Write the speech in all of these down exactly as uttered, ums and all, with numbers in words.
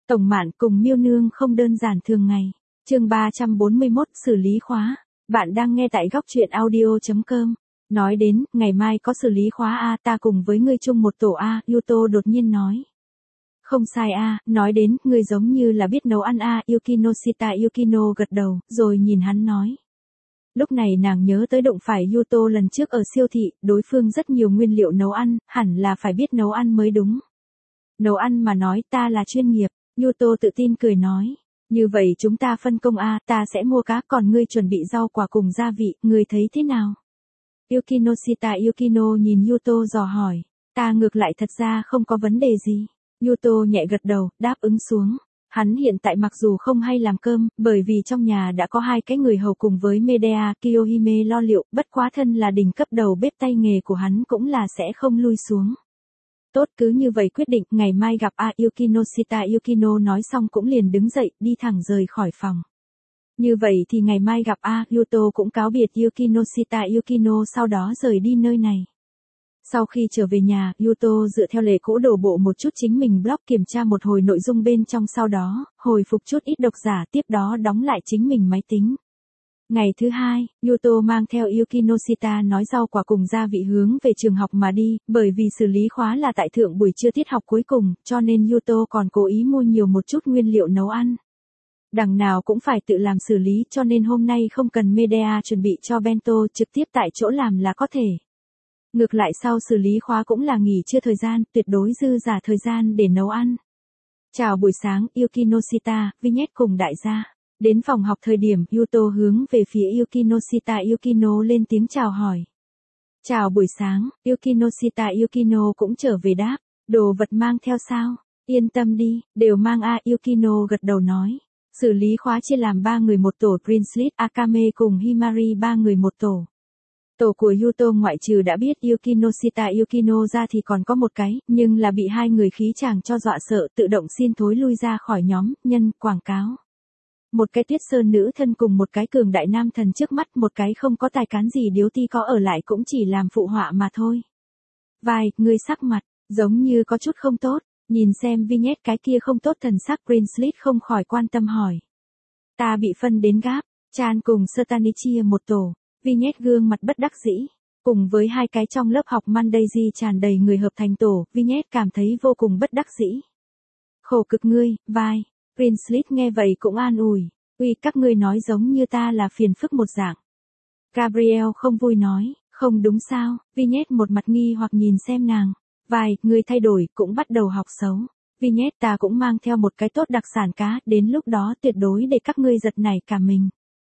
Tổng Mạn cùng Miêu Nương không đơn giản thường ngày. Chương ba trăm bốn mươi mốt xử lý khóa. Bạn đang nghe tại góc truyện audio chấm com. Nói đến, ngày mai có xử lý khóa a, ta cùng với ngươi chung một tổ a, Yuto đột nhiên nói. Không sai a, nói đến, ngươi giống như là biết nấu ăn a, Yukinoshita Yukino gật đầu, rồi nhìn hắn nói. Lúc này nàng nhớ tới đụng phải Yuto lần trước ở siêu thị, đối phương rất nhiều nguyên liệu nấu ăn, hẳn là phải biết nấu ăn mới đúng. Nấu ăn mà nói ta là chuyên nghiệp, Yuto tự tin cười nói. Như vậy chúng ta phân công a, ta sẽ mua cá còn ngươi chuẩn bị rau quả cùng gia vị, ngươi thấy thế nào? Yukinoshita Yukino nhìn Yuto dò hỏi. Ta ngược lại thật ra không có vấn đề gì. Yuto nhẹ gật đầu, đáp ứng xuống. Hắn hiện tại mặc dù không hay làm cơm, bởi vì trong nhà đã có hai cái người hầu cùng với Medea Kiyohime lo liệu, bất quá thân là đỉnh cấp đầu bếp tay nghề của hắn cũng là sẽ không lui xuống. Tốt, cứ như vậy quyết định, ngày mai gặp a, Yukinoshita Yukino nói xong cũng liền đứng dậy, đi thẳng rời khỏi phòng. Như vậy thì ngày mai gặp a, Yuto cũng cáo biệt Yukinoshita Yukino sau đó rời đi nơi này. Sau khi trở về nhà, Yuto dựa theo lệ cũ đổ bộ một chút chính mình blog kiểm tra một hồi nội dung bên trong sau đó, hồi phục chút ít độc giả tiếp đó đóng lại chính mình máy tính. Ngày thứ hai, Yuto mang theo Yukinoshita nói rau quả cùng gia vị hướng về trường học mà đi, bởi vì xử lý khóa là tại thượng buổi trưa tiết học cuối cùng, cho nên Yuto còn cố ý mua nhiều một chút nguyên liệu nấu ăn. Đằng nào cũng phải tự làm xử lý cho nên hôm nay không cần Medea chuẩn bị cho bento, trực tiếp tại chỗ làm là có thể. Ngược lại sau xử lý khóa cũng là nghỉ trưa thời gian, tuyệt đối dư giả thời gian để nấu ăn. Chào buổi sáng, Yukinoshita, Vignette cùng đại gia. Đến phòng học thời điểm, Yuto hướng về phía Yukinoshita Yukino lên tiếng chào hỏi. Chào buổi sáng, Yukinoshita Yukino cũng trở về đáp. Đồ vật mang theo sao? Yên tâm đi, đều mang a, Yukino gật đầu nói. Xử lý khóa chia làm ba người một tổ, Princelet, Akame cùng Himari ba người một tổ. Tổ của Yuto ngoại trừ đã biết Yukinoshita Yukino ra thì còn có một cái, nhưng là bị hai người khí chàng cho dọa sợ tự động xin thối lui ra khỏi nhóm, nhân, quảng cáo. Một cái tuyết sơn nữ thân cùng một cái cường đại nam thần trước mắt, một cái không có tài cán gì điếu ti có ở lại cũng chỉ làm phụ họa mà thôi. Vai, ngươi sắc mặt, giống như có chút không tốt, nhìn xem Vignette cái kia không tốt thần sắc Princelet không khỏi quan tâm hỏi. Ta bị phân đến gáp, Chan cùng Stanichi một tổ. Vignette gương mặt bất đắc dĩ, cùng với hai cái trong lớp học Mandaiji tràn đầy người hợp thành tổ, Vignette cảm thấy vô cùng bất đắc dĩ. Khổ cực ngươi, vai, Princelet nghe vậy cũng an ủi, uy các ngươi nói giống như ta là phiền phức một dạng. Gabriel không vui nói, không đúng sao, Vignette một mặt nghi hoặc nhìn xem nàng, vai, ngươi thay đổi cũng bắt đầu học xấu. Vignette ta cũng mang theo một cái tốt đặc sản cá, đến lúc đó tuyệt đối để các ngươi giật nảy cả mình.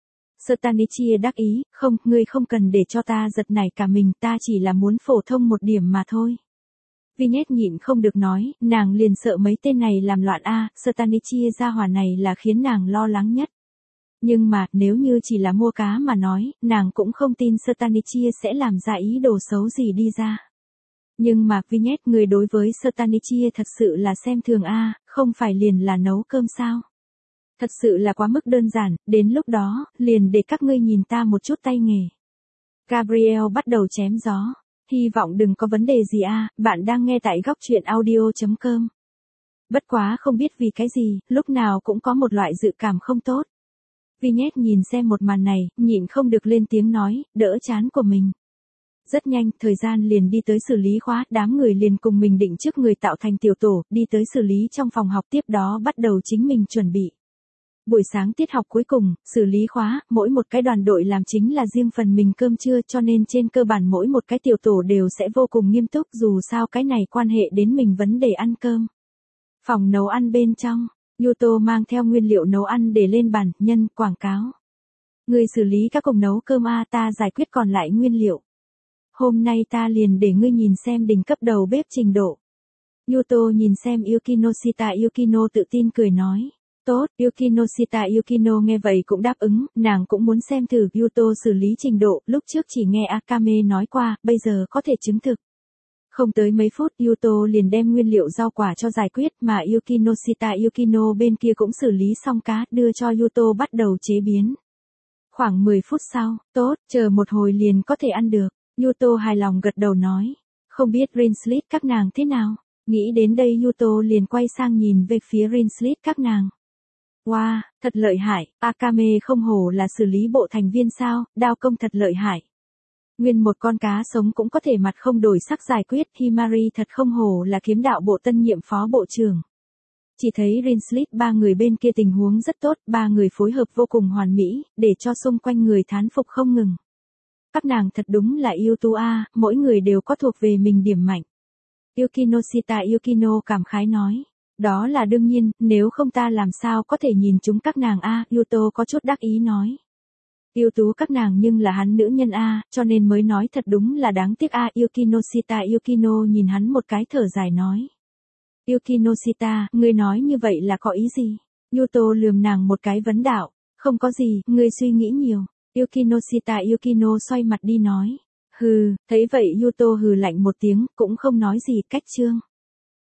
Stanichi đắc ý, không, ngươi không cần để cho ta giật nảy cả mình, ta chỉ là muốn phổ thông một điểm mà thôi. Vignette nhịn không được nói, nàng liền sợ mấy tên này làm loạn a, Stanichi gia hỏa này là khiến nàng lo lắng nhất. Nhưng mà, nếu như chỉ là mua cá mà nói, nàng cũng không tin Stanichi sẽ làm ra ý đồ xấu gì đi ra. Nhưng mà, Vignette người đối với Stanichi thật sự là xem thường a, không phải liền là nấu cơm sao? Thật sự là quá mức đơn giản, đến lúc đó, liền để các ngươi nhìn ta một chút tay nghề. Gabriel bắt đầu chém gió. Hy vọng đừng có vấn đề gì a, bạn đang nghe tại góc truyện audio chấm com. Bất quá không biết vì cái gì, lúc nào cũng có một loại dự cảm không tốt. Vignette nhìn xem một màn này, nhịn không được lên tiếng nói, đỡ chán của mình. Rất nhanh, thời gian liền đi tới xử lý khóa, đám người liền cùng mình định trước người tạo thành tiểu tổ, đi tới xử lý trong phòng học tiếp đó bắt đầu chính mình chuẩn bị. Buổi sáng tiết học cuối cùng, xử lý khóa, mỗi một cái đoàn đội làm chính là riêng phần mình cơm trưa cho nên trên cơ bản mỗi một cái tiểu tổ đều sẽ vô cùng nghiêm túc dù sao cái này quan hệ đến mình vấn đề ăn cơm. Phòng nấu ăn bên trong, Yuto mang theo nguyên liệu nấu ăn để lên bàn, nhân, quảng cáo. Người xử lý các cùng nấu cơm a, ta giải quyết còn lại nguyên liệu. Hôm nay ta liền để ngươi nhìn xem đỉnh cấp đầu bếp trình độ. Yuto nhìn xem Yukinoshita Yukino tự tin cười nói. Tốt, Yukinoshita Yukino nghe vậy cũng đáp ứng, nàng cũng muốn xem thử Yuto xử lý trình độ, lúc trước chỉ nghe Akame nói qua, bây giờ có thể chứng thực. Không tới mấy phút Yuto liền đem nguyên liệu rau quả cho giải quyết mà Yukinoshita Yukino bên kia cũng xử lý xong cá, đưa cho Yuto bắt đầu chế biến. Khoảng mười phút sau, tốt, chờ một hồi liền có thể ăn được. Yuto hài lòng gật đầu nói, không biết Princelet các nàng thế nào. Nghĩ đến đây Yuto liền quay sang nhìn về phía Rinslit các nàng. Wow, thật lợi hại, Akame không hổ là xử lý bộ thành viên sao, đao công thật lợi hại. Nguyên một con cá sống cũng có thể mặt không đổi sắc giải quyết, Himari thật không hổ là kiếm đạo bộ tân nhiệm phó bộ trưởng. Chỉ thấy Rinslit ba người bên kia tình huống rất tốt, ba người phối hợp vô cùng hoàn mỹ, để cho xung quanh người thán phục không ngừng. Các nàng thật đúng là yêu tú a, mỗi người đều có thuộc về mình điểm mạnh. Yukinoshita Yukino cảm khái nói. Đó là đương nhiên, nếu không ta làm sao có thể nhìn chúng các nàng a, Yuto có chút đắc ý nói. Yêu tú các nàng nhưng là hắn nữ nhân a, cho nên mới nói thật đúng là đáng tiếc a, Yukinoshita Yukino nhìn hắn một cái thở dài nói. Yukinoshita, ngươi nói như vậy là có ý gì? Yuto lườm nàng một cái vấn đạo, không có gì, ngươi suy nghĩ nhiều. Yukinoshita Yukino xoay mặt đi nói. Hừ, thấy vậy Yuto hừ lạnh một tiếng, cũng không nói gì, cách chương.